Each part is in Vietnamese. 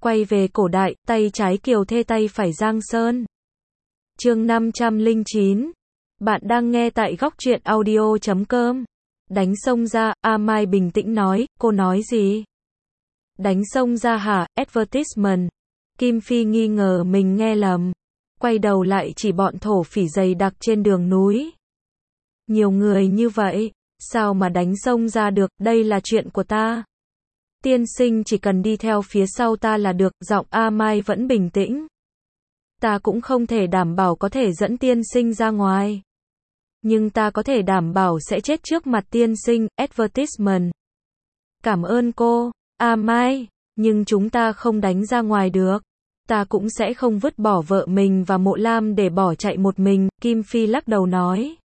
Quay về cổ đại, tay trái Kiều Thê tay phải Giang Sơn. Chương 509. Bạn đang nghe tại góc truyện audio.com. Đánh sông ra, A Mai bình tĩnh nói, cô nói gì? Đánh sông ra hả? Advertisement. Kim Phi nghi ngờ mình nghe lầm. Quay đầu lại chỉ bọn thổ phỉ dày đặc trên đường núi. Nhiều người như vậy, sao mà đánh sông ra được, đây là chuyện của ta. Tiên sinh chỉ cần đi theo phía sau ta là được, giọng A Mai vẫn bình tĩnh. Ta cũng không thể đảm bảo có thể dẫn tiên sinh ra ngoài. Nhưng ta có thể đảm bảo sẽ chết trước mặt tiên sinh, advertisement. Cảm ơn cô, A Mai, nhưng chúng ta không đánh ra ngoài được. Ta cũng sẽ không vứt bỏ vợ mình và Mộ Lam để bỏ chạy một mình, Kim Phi lắc đầu nói.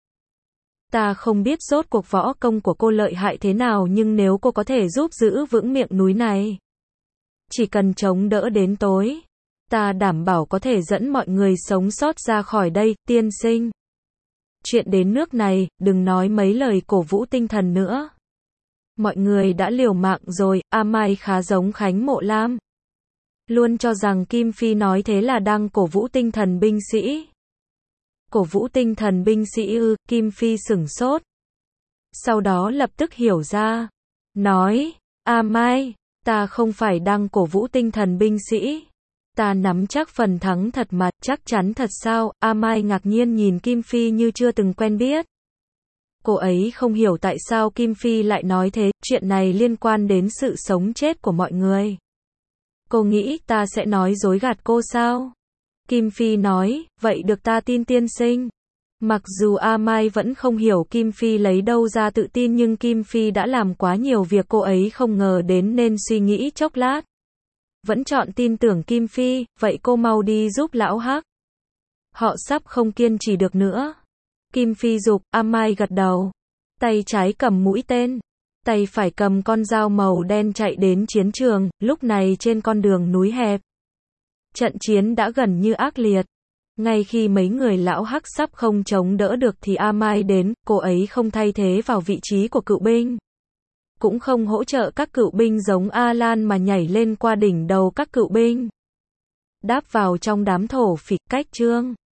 Ta không biết rốt cuộc võ công của cô lợi hại thế nào nhưng nếu cô có thể giúp giữ vững miệng núi này. Chỉ cần chống đỡ đến tối. Ta đảm bảo có thể dẫn mọi người sống sót ra khỏi đây, tiên sinh. Chuyện đến nước này, đừng nói mấy lời cổ vũ tinh thần nữa. Mọi người đã liều mạng rồi, A Mai khá giống Khánh Mộ Lam. Luôn cho rằng Kim Phi nói thế là đang cổ vũ tinh thần binh sĩ. Cổ vũ tinh thần binh sĩ ư, Kim Phi sửng sốt. Sau đó lập tức hiểu ra. Nói, A Mai, ta không phải đang cổ vũ tinh thần binh sĩ. Ta nắm chắc phần thắng thật mà, chắc chắn thật sao? A Mai ngạc nhiên nhìn Kim Phi như chưa từng quen biết. Cô ấy không hiểu tại sao Kim Phi lại nói thế, chuyện này liên quan đến sự sống chết của mọi người. Cô nghĩ ta sẽ nói dối gạt cô sao? Kim Phi nói, vậy được ta tin tiên sinh. Mặc dù A Mai vẫn không hiểu Kim Phi lấy đâu ra tự tin nhưng Kim Phi đã làm quá nhiều việc cô ấy không ngờ đến nên suy nghĩ chốc lát. Vẫn chọn tin tưởng Kim Phi, vậy cô mau đi giúp lão Hắc. Họ sắp không kiên trì được nữa. Kim Phi giục, A Mai gật đầu. Tay trái cầm mũi tên. Tay phải cầm con dao màu đen chạy đến chiến trường, lúc này trên con đường núi hẹp. Trận chiến đã gần như ác liệt. Ngay khi mấy người lão Hắc sắp không chống đỡ được thì A Mai đến, cô ấy không thay thế vào vị trí của cựu binh. Cũng không hỗ trợ các cựu binh giống A Lan mà nhảy lên qua đỉnh đầu các cựu binh. Đáp vào trong đám thổ phỉ, cách Trương